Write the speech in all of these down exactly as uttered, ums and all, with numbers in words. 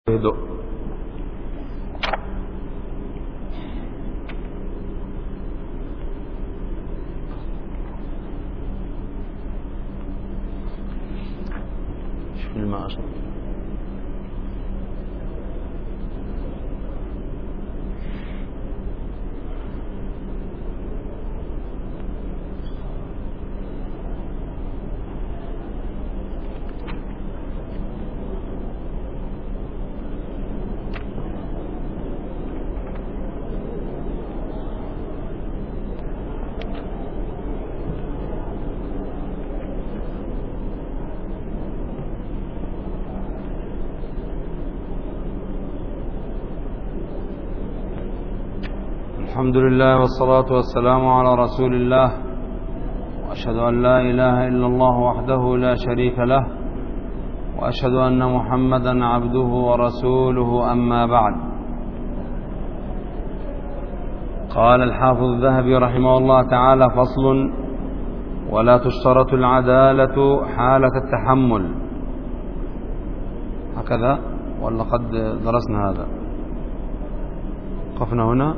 هدوء. شوف الماء أصلا. الحمد لله والصلاة والسلام على رسول الله، وأشهد أن لا إله إلا الله وحده لا شريك له، وأشهد أن محمدا عبده ورسوله. أما بعد، قال الحافظ الذهبي رحمه الله تعالى: فصل: ولا تشترط العدالة حالة التحمل. هكذا ولا قد درسنا هذا؟ قفنا هنا.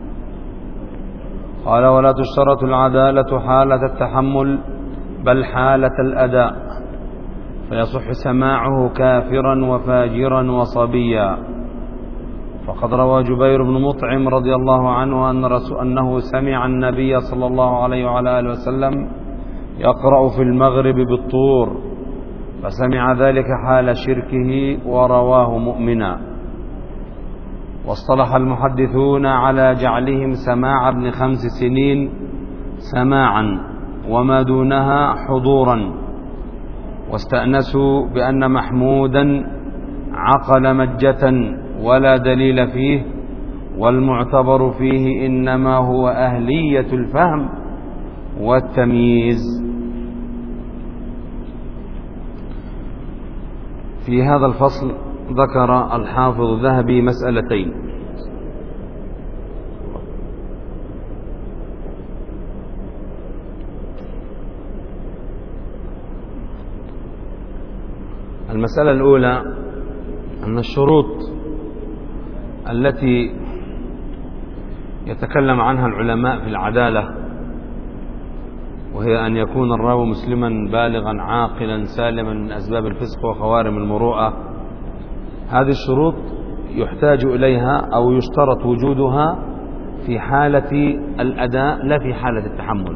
قال: ولا تشترط العدالة حالة التحمل بل حالة الأداء، فيصح سماعه كافرا وفاجرا وصبيا. فقد روى جبير بن مطعم رضي الله عنه أن رسول أنه سمع النبي صلى الله عليه وعلى آله وسلم يقرأ في المغرب بالطور، فسمع ذلك حال شركه ورواه مؤمنا. واصطلح المحدثون على جعلهم سماع ابن خمس سنين سماعا وما دونها حضورا، واستأنسوا بأن محمودا عقل مجة ولا دليل فيه، والمعتبر فيه إنما هو أهلية الفهم والتمييز. في هذا الفصل ذكر الحافظ الذهبي مسألتين: المسألة الأولى أن الشروط التي يتكلم عنها العلماء في العدالة، وهي أن يكون الراوي مسلما بالغا عاقلا سالما من أسباب الفسق وخوارم المروءة، هذه الشروط يحتاج إليها أو يشترط وجودها في حالة الأداء لا في حالة التحمل.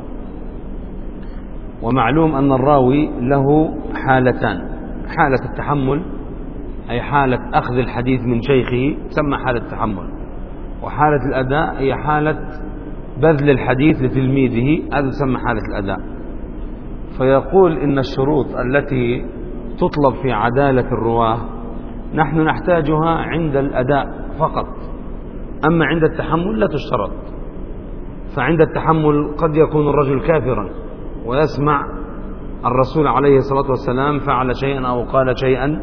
ومعلوم أن الراوي له حالتان: حالة التحمل أي حالة أخذ الحديث من شيخه تسمى حالة التحمل، وحالة الأداء هي حالة بذل الحديث لتلميذه، هذا تسمى حالة الأداء. فيقول إن الشروط التي تطلب في عدالة الرواه نحن نحتاجها عند الأداء فقط، أما عند التحمل لا تشترط. فعند التحمل قد يكون الرجل كافرا ويسمع الرسول عليه الصلاة والسلام فعل شيئا أو قال شيئا،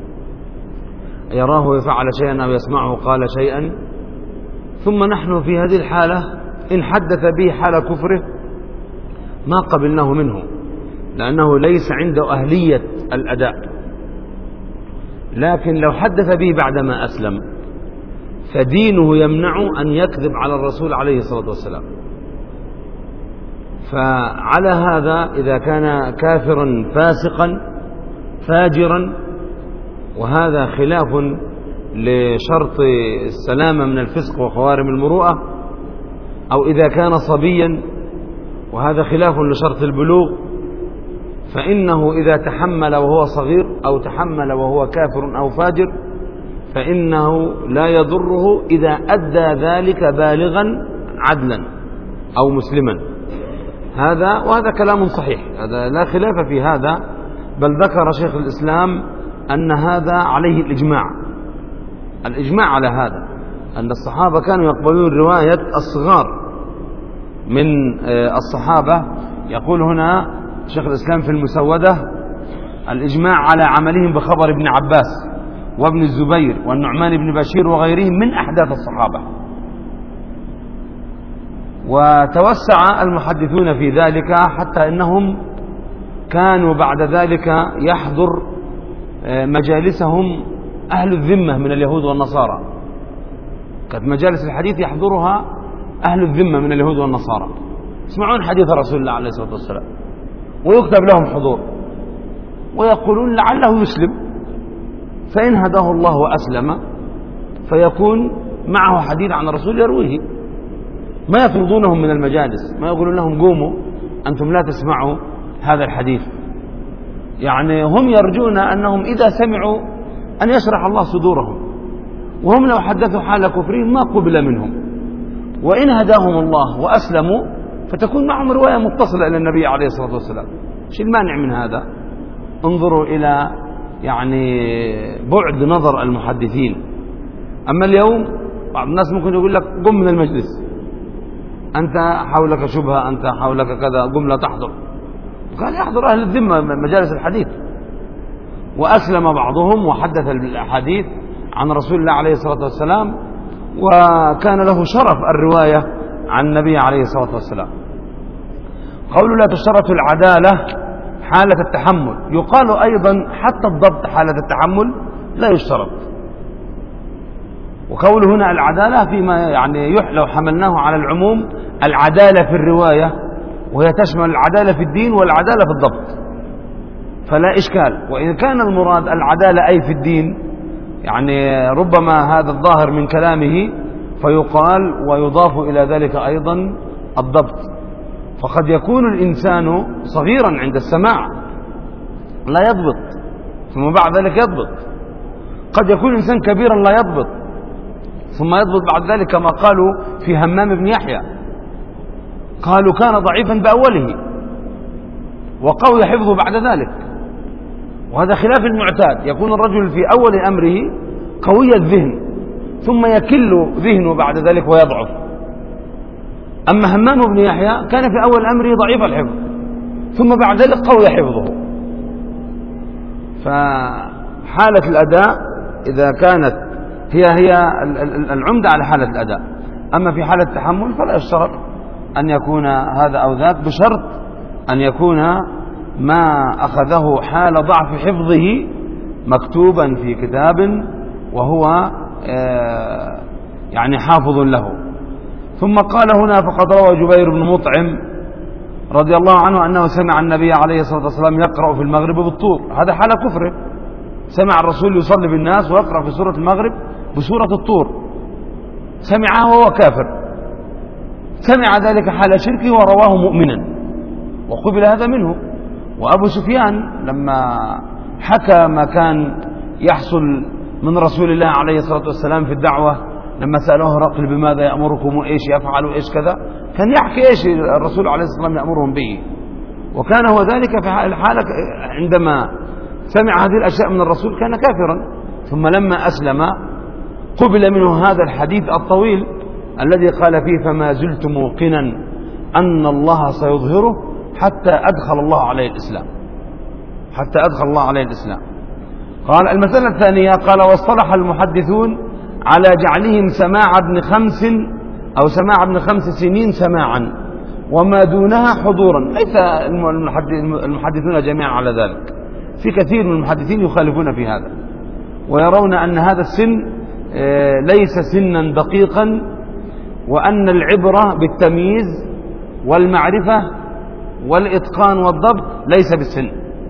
يراه يفعل شيئا أو يسمعه قال شيئا، ثم نحن في هذه الحالة إن حدث به حال كفره ما قبلناه منه، لأنه ليس عنده أهلية الأداء. لكن لو حدث به بعدما أسلم فدينه يمنع أن يكذب على الرسول عليه الصلاة والسلام. فعلى هذا إذا كان كافرا فاسقا فاجرا، وهذا خلاف لشرط السلامة من الفسق وخوارم المروءة، أو إذا كان صبيا وهذا خلاف لشرط البلوغ، فإنه إذا تحمل وهو صغير أو تحمل وهو كافر أو فاجر فإنه لا يضره إذا أدى ذلك بالغا عدلا أو مسلما. هذا وهذا كلام صحيح، هذا لا خلاف في هذا، بل ذكر شيخ الإسلام أن هذا عليه الإجماع الإجماع على هذا، أن الصحابة كانوا يقبلون رواية الصغار من الصحابة. يقول هنا شيخ الإسلام في المسودة: الإجماع على عملهم بخبر ابن عباس وابن الزبير والنعمان بن بشير وغيرهم من أحداث الصحابة. وتوسع المحدثون في ذلك حتى إنهم كانوا بعد ذلك يحضر مجالسهم أهل الذمة من اليهود والنصارى، كانت مجالس الحديث يحضرها أهل الذمة من اليهود والنصارى، يسمعون حديث رسول الله عليه الصلاة والسلام ويكتب لهم حضور، ويقولون لعله يسلم، فإن هداه الله وأسلم فيكون معه حديث عن الرسول يرويه. ما يطردونهم من المجالس، ما يقولون لهم قوموا أنتم لا تسمعوا هذا الحديث. يعني هم يرجون أنهم إذا سمعوا أن يشرح الله صدورهم، وهم لو حدثوا حال كفرهم ما قبل منهم، وإن هداهم الله وأسلموا فتكون معهم رواية متصلة إلى النبي عليه الصلاة والسلام. ايش المانع من هذا؟ انظروا إلى يعني بعد نظر المحدثين. أما اليوم بعض الناس ممكن يقول لك قم من المجلس، أنت حولك شبهة، أنت حولك كذا، قم لا تحضر. قال يحضر أهل الذمة مجالس الحديث. وأسلم بعضهم وحدث الحديث عن رسول الله عليه الصلاة والسلام، وكان له شرف الرواية عن النبي عليه الصلاة والسلام. قول لا تشترط العدالة حالة التحمل، يقال أيضا حتى الضبط حالة التحمل لا يشترط. وقول هنا العدالة فيما يعني لو حملناه على العموم العدالة في الرواية، وهي تشمل العدالة في الدين والعدالة في الضبط، فلا إشكال. وإن كان المراد العدالة أي في الدين، يعني ربما هذا الظاهر من كلامه فيقال ويضاف إلى ذلك أيضا الضبط. فقد يكون الإنسان صغيرا عند السماع لا يضبط، ثم بعد ذلك يضبط. قد يكون الإنسان كبيرا لا يضبط، ثم يضبط بعد ذلك، كما قالوا في همام بن يحيى، قالوا كان ضعيفا بأوله وقوي حفظه بعد ذلك. وهذا خلاف المعتاد، يكون الرجل في أول أمره قوي الذهن ثم يكل ذهنه بعد ذلك ويضعف. أما همام بن يحيى كان في أول أمره ضعيف الحفظ ثم بعد ذلك قوي حفظه. فحالة الأداء إذا كانت هي هي العمدة على حالة الأداء. أما في حالة التحمل فلا يشترط أن يكون هذا أو ذاك، بشرط أن يكون ما أخذه حال ضعف حفظه مكتوبا في كتاب وهو يعني حافظ له. ثم قال هنا فقد روى جبير بن مطعم رضي الله عنه أنه سمع النبي عليه الصلاة والسلام يقرأ في المغرب بالطور. هذا حال كفره، سمع الرسول يصلي بالناس ويقرأ في سورة المغرب بسورة الطور، سمعه وهو كافر، سمع ذلك حال شركه ورواه مؤمنا وقبل هذا منه. وأبو سفيان لما حكى ما كان يحصل من رسول الله عليه الصلاة والسلام في الدعوة، لما سألوه هرقل بماذا يأمركم وإيش يفعل وإيش كذا، كان يحكي إيش الرسول عليه الصلاة والسلام يأمرهم به. وكان هو ذلك في الحالة عندما سمع هذه الأشياء من الرسول كان كافرا، ثم لما أسلم قبل منه هذا الحديث الطويل الذي قال فيه فما زلت موقنا أن الله سيظهره حتى أدخل الله عليه الإسلام، حتى أدخل الله عليه الإسلام. قال المسألة الثانية، قال واصطلح المحدثون على جعلهم سماع ابن خمس أو سماع ابن خمس سنين سماعا وما دونها حضورا. ليس المحدثون جميعا على ذلك، في كثير من المحدثين يخالفون في هذا ويرون أن هذا السن ليس سنا دقيقا، وأن العبرة بالتمييز والمعرفة والإتقان والضبط ليس بالسن.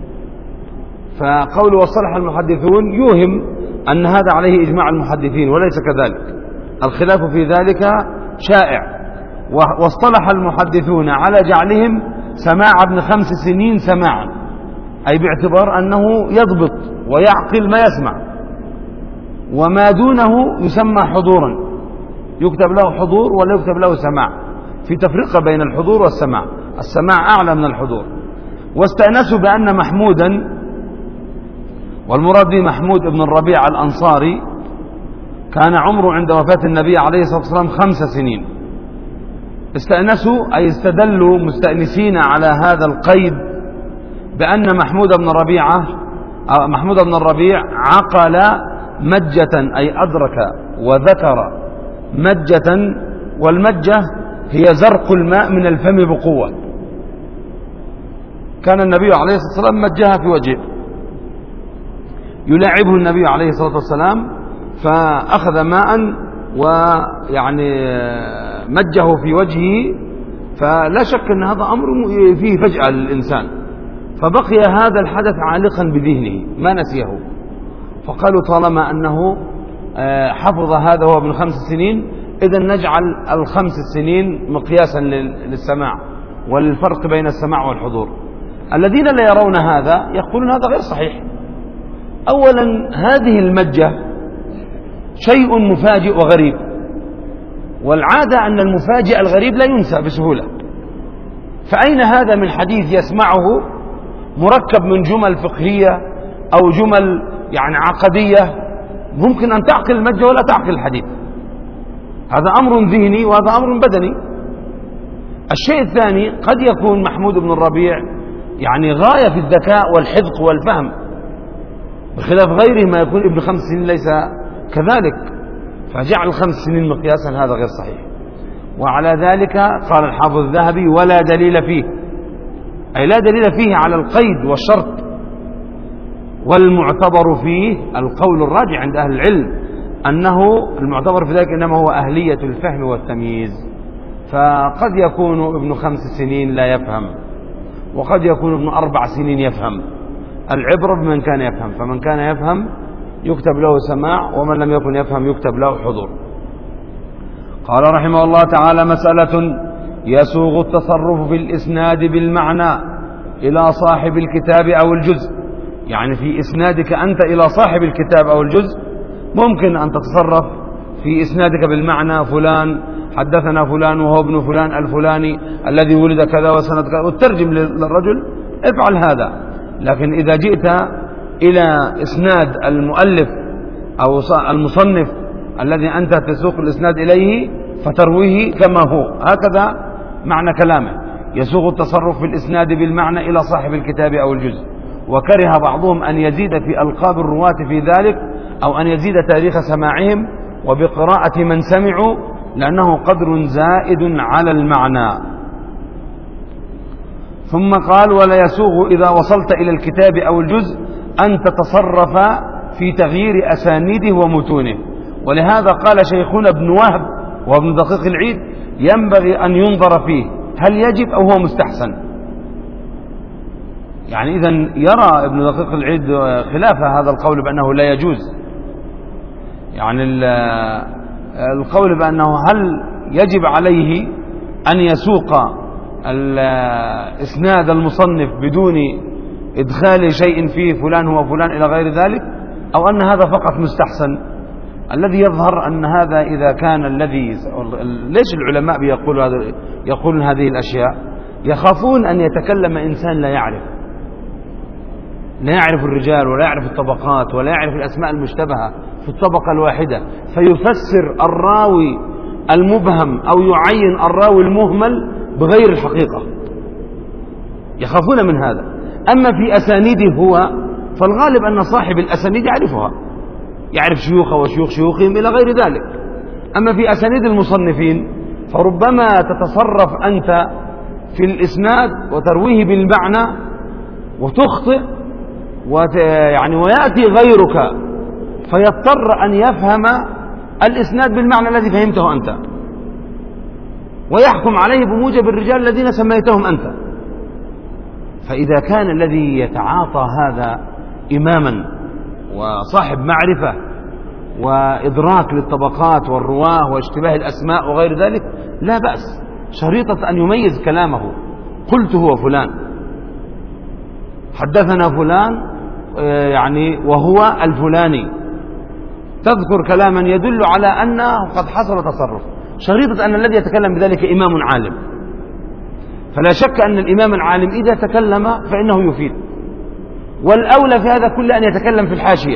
فقول واصطلح المحدثون يوهم أن هذا عليه إجماع المحدثين، وليس كذلك، الخلاف في ذلك شائع. واصطلح المحدثون على جعلهم سماع ابن خمس سنين سماعا، أي باعتبار أنه يضبط ويعقل ما يسمع، وما دونه يسمى حضورا، يكتب له حضور ولا يكتب له سماع، في تفرقة بين الحضور والسماع، السماع أعلى من الحضور. واستأنسوا بأن محمودا، والمراد به محمود بن الربيع الأنصاري، كان عمره عند وفاة النبي عليه الصلاة والسلام خمس سنين. استأنسوا أي استدلوا مستأنسين على هذا القيد بأن محمود بن ربيعة محمود بن الربيع عقل مجة، أي أدرك وذكر مجة، والمجة هي زرق الماء من الفم بقوة. كان النبي عليه الصلاة والسلام مجها في وجهه، يلاعبه النبي عليه الصلاة والسلام، فأخذ ماء ويعني مجه في وجهه، فلا شك أن هذا أمر فيه فجأة للإنسان، فبقي هذا الحدث عالقا بذهنه ما نسيه. فقالوا طالما أنه حفظ هذا وهو ابن خمس سنين، إذن نجعل الخمس سنين مقياسا للسماع والفرق بين السماع والحضور. الذين لا يرون هذا يقولون هذا غير صحيح. أولا هذه المجة شيء مفاجئ وغريب، والعادة أن المفاجئ الغريب لا ينسى بسهولة، فأين هذا من حديث يسمعه مركب من جمل فقهية أو جمل يعني عقدية ممكن أن تعقل المجة ولا تعقل الحديث؟ هذا أمر ذهني وهذا أمر بدني. الشيء الثاني قد يكون محمود بن الربيع يعني غاية في الذكاء والحذق والفهم، بخلاف غيره ما يكون ابن خمس سنين ليس كذلك، فجعل خمس سنين مقياسا هذا غير صحيح. وعلى ذلك قال الحافظ الذهبي ولا دليل فيه، أي لا دليل فيه على القيد والشرط، والمعتبر فيه القول الراجع عند أهل العلم أنه المعتبر في ذلك إنما هو أهلية الفهم والتمييز، فقد يكون ابن خمس سنين لا يفهم، وقد يكون ابن أربع سنين يفهم. العبرة بمن كان يفهم، فمن كان يفهم يكتب له سماع، ومن لم يكن يفهم يكتب له حضور. قال رحمه الله تعالى مسألة يسوغ التصرف في الإسناد بالمعنى إلى صاحب الكتاب أو الجزء، يعني في إسنادك أنت إلى صاحب الكتاب أو الجزء ممكن أن تتصرف في إسنادك بالمعنى فلان حدثنا فلان وهو ابن فلان الفلاني الذي ولد كذا وسنة كذا، وترجم للرجل افعل هذا. لكن إذا جئت إلى إسناد المؤلف أو المصنف الذي أنت تسوق الإسناد إليه فترويه كما هو، هكذا معنى كلامه يسوغ التصرف في الإسناد بالمعنى إلى صاحب الكتاب أو الجزء. وكره بعضهم أن يزيد في ألقاب الرواة في ذلك أو أن يزيد تاريخ سماعهم وبقراءة من سمعوا، لأنه قدر زائد على المعنى. ثم قال ولا يسوغ إذا وصلت إلى الكتاب أو الجزء أن تتصرف في تغيير أسانيده ومتونه. ولهذا قال شيخنا ابن وهب وابن دقيق العيد ينبغي أن ينظر فيه هل يجب أو هو مستحسن. يعني إذن يرى ابن دقيق العيد خلاف هذا القول بأنه لا يجوز، يعني القول بأنه هل يجب عليه أن يسوق الإسناد المصنف بدون إدخال شيء فيه فلان هو فلان إلى غير ذلك، أو أن هذا فقط مستحسن. الذي يظهر أن هذا إذا كان الذي ليش العلماء بيقولوا هذا يقولون هذه الأشياء؟ يخافون أن يتكلم إنسان لا يعرف لا يعرف الرجال ولا يعرف الطبقات ولا يعرف الأسماء المشتبهة في الطبقة الواحدة، فيفسر الراوي المبهم أو يعين الراوي المهمل بغير الحقيقة، يخافون من هذا. أما في أسانيده هو فالغالب أن صاحب الأسانيد يعرفها، يعرف شيوخه وشيوخ شيوخهم إلى غير ذلك. أما في أسانيد المصنفين فربما تتصرف أنت في الإسناد وترويه بالمعنى وتخطئ ويعني ويأتي غيرك فيضطر أن يفهم الإسناد بالمعنى الذي فهمته أنت ويحكم عليه بموجب الرجال الذين سميتهم أنت. فإذا كان الذي يتعاطى هذا إماما وصاحب معرفة وإدراك للطبقات والرواه واشتباه الأسماء وغير ذلك لا بأس، شريطة أن يميز كلامه. قلت هو فلان حدثنا فلان يعني وهو الفلاني، تذكر كلاما يدل على أنه قد حصل تصرف، شريطة أن الذي يتكلم بذلك إمام عالم. فلا شك أن الإمام العالم إذا تكلم فإنه يفيد، والأولى في هذا كله أن يتكلم في الحاشية،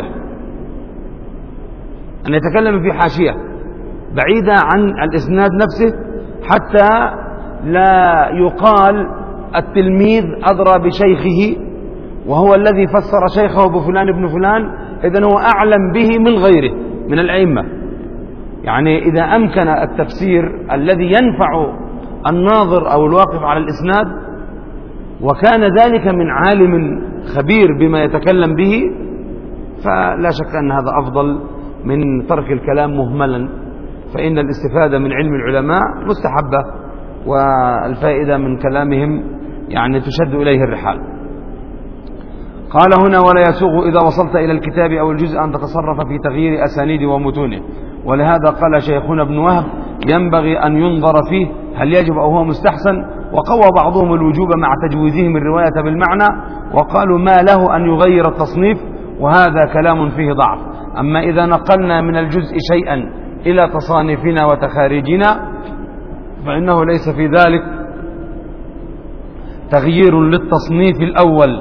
أن يتكلم في حاشية بعيدة عن الإسناد نفسه، حتى لا يقال التلميذ أدرى بشيخه وهو الذي فسر شيخه بفلان ابن فلان، إذن هو أعلم به من غيره من الأئمة. يعني إذا أمكن التفسير الذي ينفع الناظر أو الواقف على الإسناد وكان ذلك من عالم خبير بما يتكلم به، فلا شك أن هذا أفضل من ترك الكلام مهملا، فإن الاستفادة من علم العلماء مستحبة، والفائدة من كلامهم يعني تشد إليه الرحال. قال هنا: ولا يسوغ إذا وصلت إلى الكتاب أو الجزء أن تتصرف في تغيير أسانيد ومتونه. ولهذا قال شيخنا ابن وهب: ينبغي أن ينظر فيه هل يجب أو هو مستحسن. وقوى بعضهم الوجوب مع تجويزهم الرواية بالمعنى، وقالوا ما له أن يغير التصنيف، وهذا كلام فيه ضعف. أما إذا نقلنا من الجزء شيئا إلى تصانيفنا وتخاريجنا فإنه ليس في ذلك تغيير للتصنيف الأول.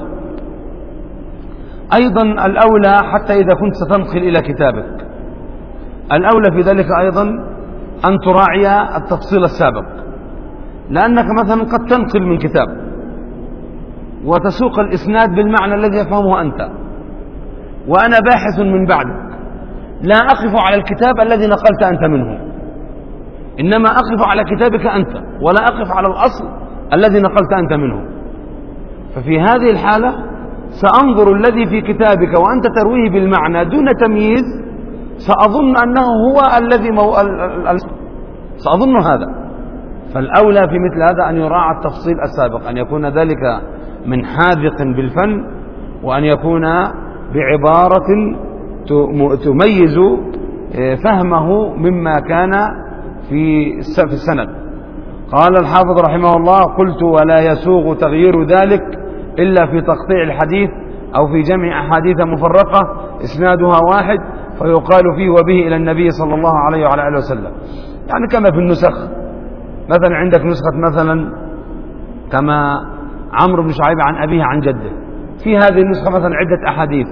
أيضا الأولى حتى إذا كنت ستنقل إلى كتابك، الأولى في ذلك أيضا أن تراعي التفصيل السابق، لأنك مثلا قد تنقل من كتاب وتسوق الإسناد بالمعنى الذي يفهمه أنت، وأنا باحث من بعدك لا أقف على الكتاب الذي نقلت أنت منه، إنما أقف على كتابك أنت، ولا أقف على الأصل الذي نقلت أنت منه. ففي هذه الحالة سأنظر الذي في كتابك وأنت ترويه بالمعنى دون تمييز، سأظن أنه هو الذي مو... سأظن هذا. فالأولى في مثل هذا أن يراعى التفصيل السابق، أن يكون ذلك من حاذق بالفن، وأن يكون بعبارة تميز فهمه مما كان في السند. قال الحافظ رحمه الله: قلت: ولا يسوغ تغيير ذلك إلا في تقطيع الحديث أو في جمع أحاديث مفرقة إسنادها واحد فيقال فيه وبه إلى النبي صلى الله عليه وعلى آله وسلم. يعني كما في النسخ، مثلا عندك نسخة مثلا كما عمرو بن شعيب عن أبيه عن جده، في هذه النسخة مثلا عدة أحاديث.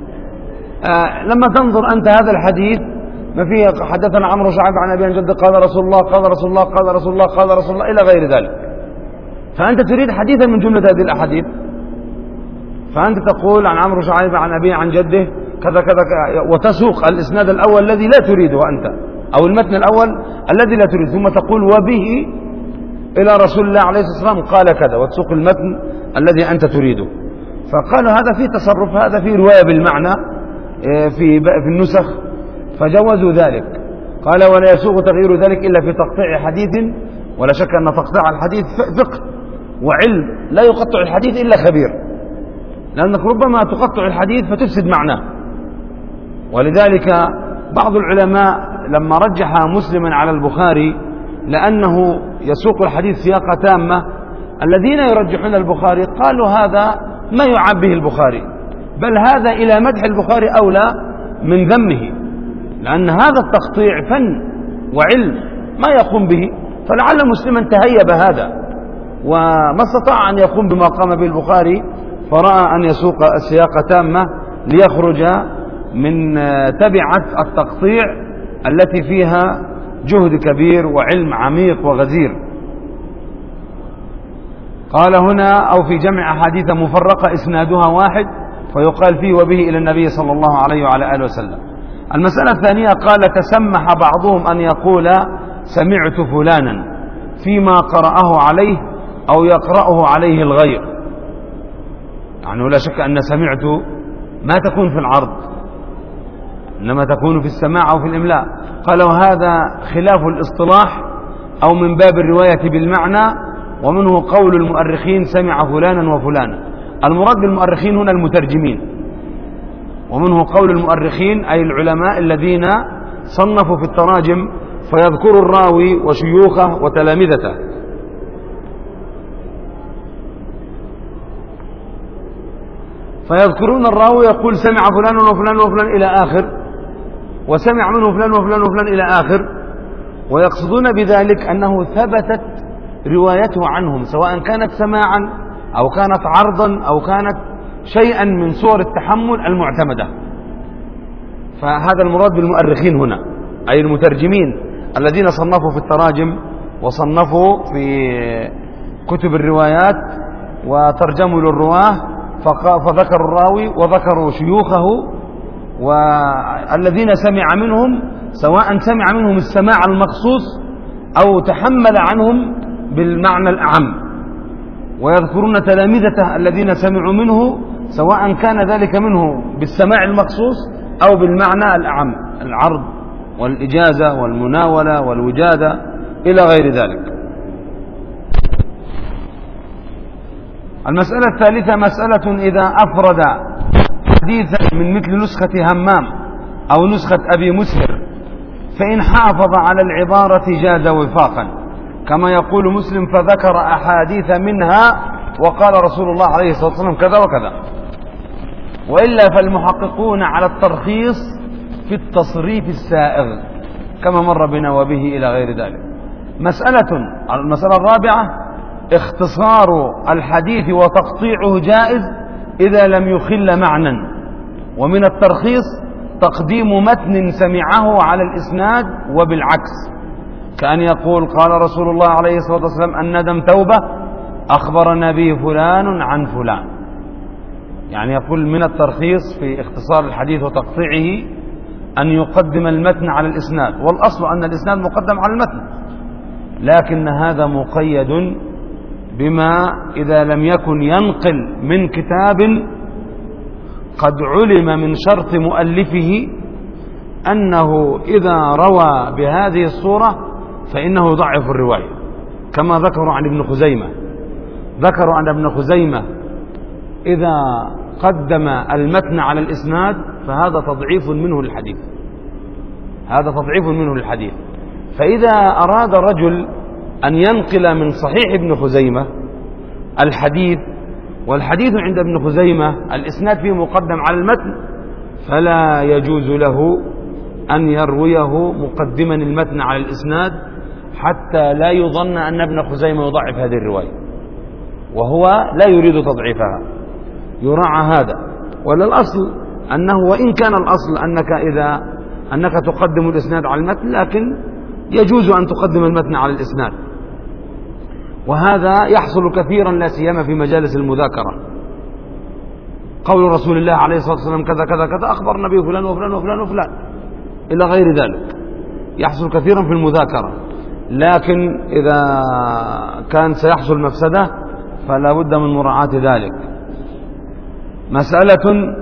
آه لما تنظر أنت هذا الحديث ما فيه حدثنا عمرو بن شعيب عن أبيه عن جده قال رسول الله قال رسول الله قال رسول الله قال رسول الله إلى غير ذلك، فأنت تريد حديثا من جملة هذه الأحاديث، فأنت تقول عن عمرو بن شعيب عن أبيه عن جده كذا كذا، وتسوق الإسناد الأول الذي لا تريده أنت، أو المتن الأول الذي لا تريد، ثم تقول وبه إلى رسول الله عليه الصلاة والسلام قال كذا، وتسوق المتن الذي أنت تريده. فقالوا هذا في تصرف، هذا في رواية بالمعنى في في النسخ، فجوزوا ذلك. قال: ولا يسوغ تغيير ذلك إلا في تقطيع حديث. ولا شك أن تقطيع الحديث فقه وعلم، لا يقطع الحديث إلا خبير، لأنك ربما تقطع الحديث فتفسد معناه. ولذلك بعض العلماء لما رجح مسلما على البخاري لأنه يسوق الحديث سياقة تامة، الذين يرجحون البخاري قالوا هذا ما يعاب به البخاري، بل هذا إلى مدح البخاري أولى من ذمه، لأن هذا التقطيع فن وعلم ما يقوم به، فلعل مسلما تهيب هذا وما استطاع أن يقوم بما قام به البخاري، فرأى أن يسوق السياقة تامة ليخرج من تبعة التقطيع التي فيها جهد كبير وعلم عميق وغزير. قال هنا: أو في جمع أحاديث مفرقة إسنادها واحد فيقال فيه وبه إلى النبي صلى الله عليه وعلى آله وسلم. المسألة الثانية قال: تسمح بعضهم أن يقول سمعت فلانا فيما قرأه عليه أو يقرأه عليه الغير. يعني لا شك أن سمعت ما تكون في العرض، إنما تكون في السماع أو في الإملاء. قالوا هذا خلاف الاصطلاح أو من باب الرواية بالمعنى، ومنه قول المؤرخين سمع فلانا وفلانا. المراد بالمؤرخين هنا المترجمين، ومنه قول المؤرخين أي العلماء الذين صنفوا في التراجم فيذكروا الراوي وشيوخه وتلامذته. فيذكرون الراوي يقول سمع فلان وفلان وفلان إلى آخر، وسمع منه فلان وفلان وفلان إلى آخر، ويقصدون بذلك أنه ثبتت روايته عنهم، سواء كانت سماعا أو كانت عرضا أو كانت شيئا من صور التحمل المعتمدة. فهذا المراد بالمؤرخين هنا أي المترجمين الذين صنفوا في التراجم وصنفوا في كتب الروايات وترجموا للرواه، فذكروا الراوي وذكروا شيوخه والذين سمع منهم، سواء سمع منهم السماع المخصوص أو تحمل عنهم بالمعنى الأعم. ويذكرون تلامذته الذين سمعوا منه، سواء كان ذلك منه بالسماع المخصوص أو بالمعنى الأعم، العرض والإجازة والمناولة والوجادة إلى غير ذلك. المسألة الثالثة مسألة إذا أفرد حديثا من مثل نسخة همام أو نسخة أبي مسهر فإن حافظ على العبارة جاز وفاقا، كما يقول مسلم فذكر أحاديث منها وقال رسول الله عليه الصلاة والسلام كذا وكذا. وإلا فالمحققون على الترخيص في التصريف السائغ كما مر بنا وبه إلى غير ذلك. مسألة المسألة الرابعة اختصار الحديث وتقطيعه جائز إذا لم يخل معنى، ومن الترخيص تقديم متن سمعه على الإسناد وبالعكس، كأن يقول قال رسول الله عليه الصلاة والسلام الندم توبة أخبرنا به فلان عن فلان. يعني يقول من الترخيص في اختصار الحديث وتقطيعه أن يقدم المتن على الإسناد، والأصل أن الإسناد مقدم على المتن، لكن هذا مقيد بما إذا لم يكن ينقل من كتاب قد علم من شرط مؤلفه أنه إذا روى بهذه الصورة فإنه ضعف الرواية، كما ذكروا عن ابن خزيمة. ذكروا عن ابن خزيمة إذا قدم المتن على الإسناد فهذا تضعيف منه للحديث، هذا تضعيف منه للحديث. فإذا أراد رجل أن ينقل من صحيح ابن خزيمة الحديث، والحديث عند ابن خزيمة الإسناد فيه مقدم على المتن، فلا يجوز له أن يرويه مقدما المتن على الإسناد حتى لا يظن أن ابن خزيمة يضعف هذه الرواية، وهو لا يريد تضعيفها، يراعى هذا. وللأصل أنه وإن كان الأصل أنك إذا أنك تقدم الإسناد على المتن، لكن يجوز أن تقدم المتن على الإسناد، وهذا يحصل كثيرا لا سيما في مجالس المذاكرة. قول رسول الله عليه الصلاة والسلام كذا كذا كذا أخبر النبي فلان وفلان وفلان وفلان إلى غير ذلك، يحصل كثيرا في المذاكرة. لكن إذا كان سيحصل مفسدة فلا بد من مراعاة ذلك. مسألة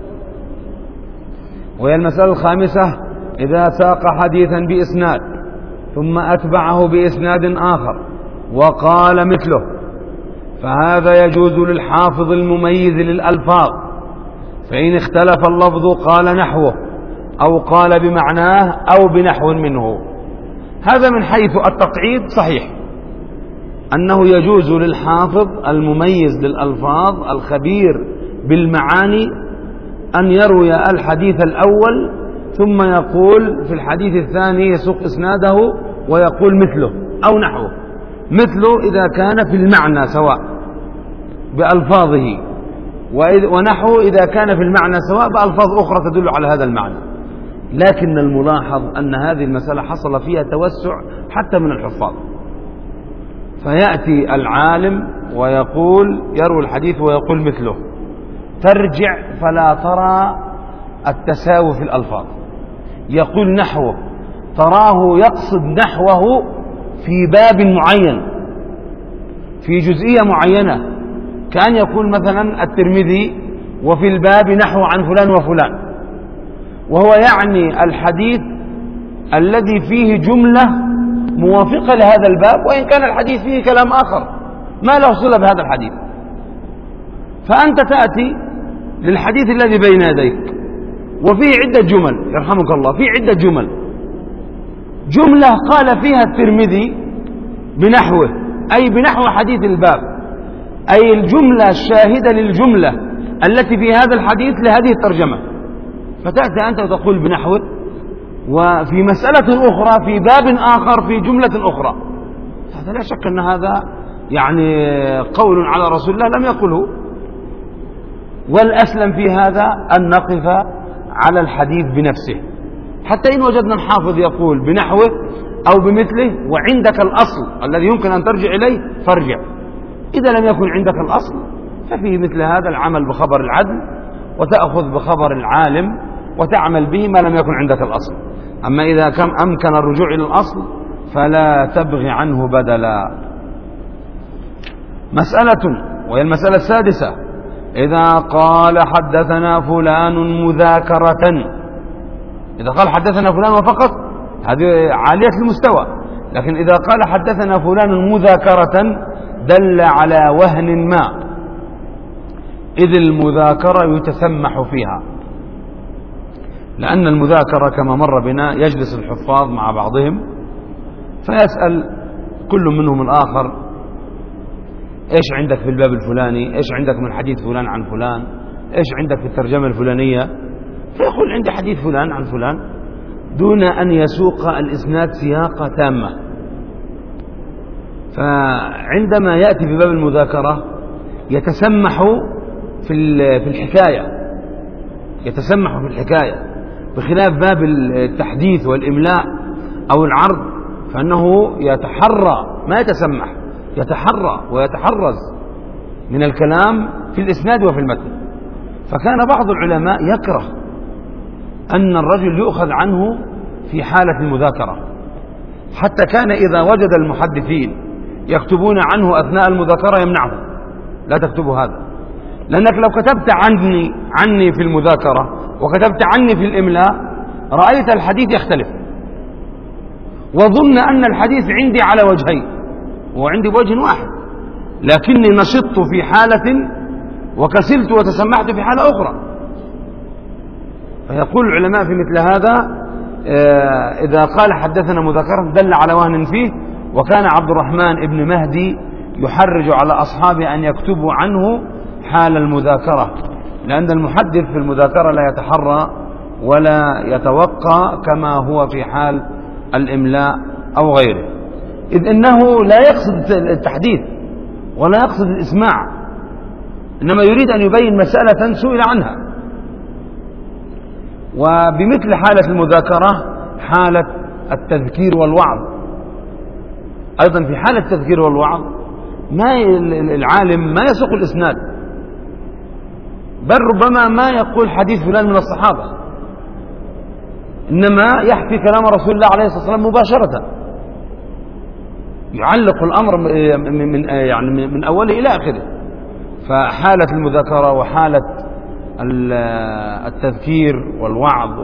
وهي المسألة الخامسة إذا ساق حديثا بإسناد ثم أتبعه بإسناد آخر وقال مثله فهذا يجوز للحافظ المميز للألفاظ، فإن اختلف اللفظ قال نحوه أو قال بمعناه أو بنحو منه. هذا من حيث التقعيد صحيح أنه يجوز للحافظ المميز للألفاظ الخبير بالمعاني أن يروي الحديث الأول ثم يقول في الحديث الثاني يسوق إسناده ويقول مثله أو نحوه. مثله إذا كان في المعنى سواء بألفاظه، ونحوه إذا كان في المعنى سواء بألفاظ أخرى تدل على هذا المعنى. لكن الملاحظ أن هذه المسألة حصل فيها توسع حتى من الحفاظ، فيأتي العالم ويقول يروي الحديث ويقول مثله، ترجع فلا ترى التساوي في الألفاظ. يقول نحوه تراه يقصد نحوه في باب معين في جزئية معينة، كأن يقول مثلا الترمذي وفي الباب نحو عن فلان وفلان، وهو يعني الحديث الذي فيه جملة موافقة لهذا الباب، وإن كان الحديث فيه كلام آخر ما له صلة بهذا الحديث. فأنت تأتي للحديث الذي بين يديك وفيه عدة جمل يرحمك الله، فيه عدة جمل، جملة قال فيها الترمذي بنحوه أي بنحو حديث الباب، أي الجملة الشاهدة للجملة التي في هذا الحديث لهذه الترجمة، فتأتي أنت وتقول بنحوه، وفي مسألة أخرى في باب آخر في جملة أخرى. هذا لا شك أن هذا يعني قول على رسول الله لم يقله. والأسلم في هذا أن نقف على الحديث بنفسه، حتى إن وجدنا الحافظ يقول بنحوه أو بمثله وعندك الأصل الذي يمكن أن ترجع إليه فارجع. إذا لم يكن عندك الأصل ففي مثل هذا العمل بخبر العدل، وتأخذ بخبر العالم وتعمل به ما لم يكن عندك الأصل. أما إذا كم أمكن الرجوع إلى الأصل فلا تبغي عنه بدلا. مسألة وهي المسألة السادسة إذا قال حدثنا فلان مذاكرة، إذا قال حدثنا فلان وفقط هذه عالية المستوى، لكن إذا قال حدثنا فلان مذاكرة دل على وهن ما، إذ المذاكرة يتسمح فيها، لأن المذاكرة كما مر بنا يجلس الحفاظ مع بعضهم فيسأل كل منهم الآخر إيش عندك في الباب الفلاني، إيش عندك من حديث فلان عن فلان، إيش عندك في الترجمة الفلانية، فيقول عندي حديث فلان عن فلان دون أن يسوق الإسناد سياقة تامة. فعندما يأتي في باب المذاكرة يتسمح في في الحكاية، يتسمح في الحكاية، بخلاف باب التحديث والإملاء أو العرض فإنه يتحرى، ما يتسمح، يتحرى ويتحرز من الكلام في الإسناد وفي المتن. فكان بعض العلماء يكره أن الرجل يؤخذ عنه في حالة المذاكرة، حتى كان إذا وجد المحدثين يكتبون عنه أثناء المذاكرة يمنعه، لا تكتبوا هذا، لأنك لو كتبت عني عني في المذاكرة وكتبت عني في الإملاء رأيت الحديث يختلف، وظن أن الحديث عندي على وجهين وعندي بوجه واحد، لكني نشطت في حالة وكسلت وتسمحت في حالة أخرى. فيقول العلماء في مثل هذا إذا قال حدثنا مذاكرة دل على وهن فيه. وكان عبد الرحمن ابن مهدي يحرج على أصحابه أن يكتبوا عنه حال المذاكرة، لأن المحدث في المذاكرة لا يتحرى ولا يتوقع كما هو في حال الإملاء أو غيره، إذ إنه لا يقصد التحديث ولا يقصد الإسماع، إنما يريد أن يبين مسألة سئل عنها. وبمثل حالة المذاكرة حالة التذكير والوعظ أيضا، في حالة التذكير والوعظ ما العالم ما يسوق الإسناد، بل ربما ما يقول حديث فلان من الصحابة، إنما يحكي كلام رسول الله عليه الصلاة والسلام مباشرة، يعلق الأمر من يعني من أوله إلى آخره. فحالة المذاكرة وحالة التذكير والوعظ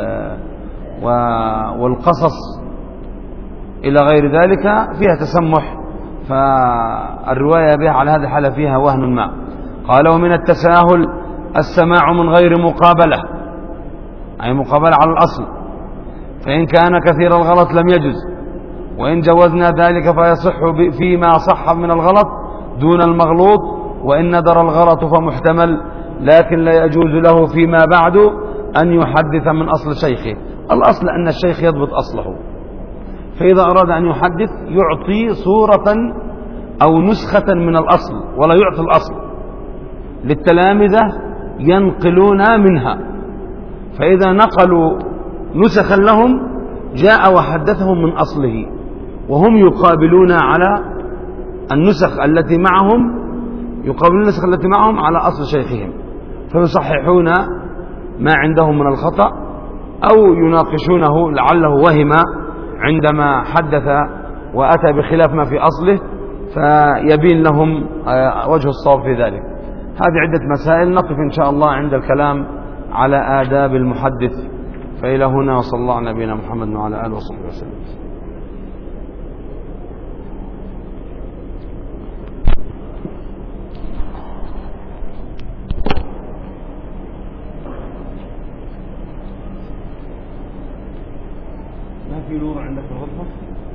والقصص إلى غير ذلك فيها تسمح، فالرواية بها على هذه الحالة فيها وهن ما. قال ومن التساهل السماع من غير مقابلة، أي مقابلة على الأصل، فإن كان كثير الغلط لم يجز، وإن جوزنا ذلك فيصح فيما صح من الغلط دون المغلوط، وإن ندر الغلط فمحتمل، لكن لا يجوز له فيما بعد أن يحدث من أصل شيخه. الأصل أن الشيخ يضبط أصله، فإذا أراد أن يحدث يعطي صورة أو نسخة من الأصل ولا يعطي الأصل، للتلامذة ينقلون منها، فإذا نقلوا نسخا لهم جاء وحدثهم من أصله، وهم يقابلون على النسخ التي معهم، يقابلون النسخ التي معهم على أصل شيخهم، فيصححون ما عندهم من الخطأ أو يناقشونه لعله وهم عندما حدث وأتى بخلاف ما في أصله، فيبين لهم وجه الصواب في ذلك. هذه عدة مسائل، نقف إن شاء الله عند الكلام على آداب المحدث. فإلى هنا، وصلى الله على نبينا محمد وعلى آله وصحبه وسلم. ما في نور عندك في الغرفة؟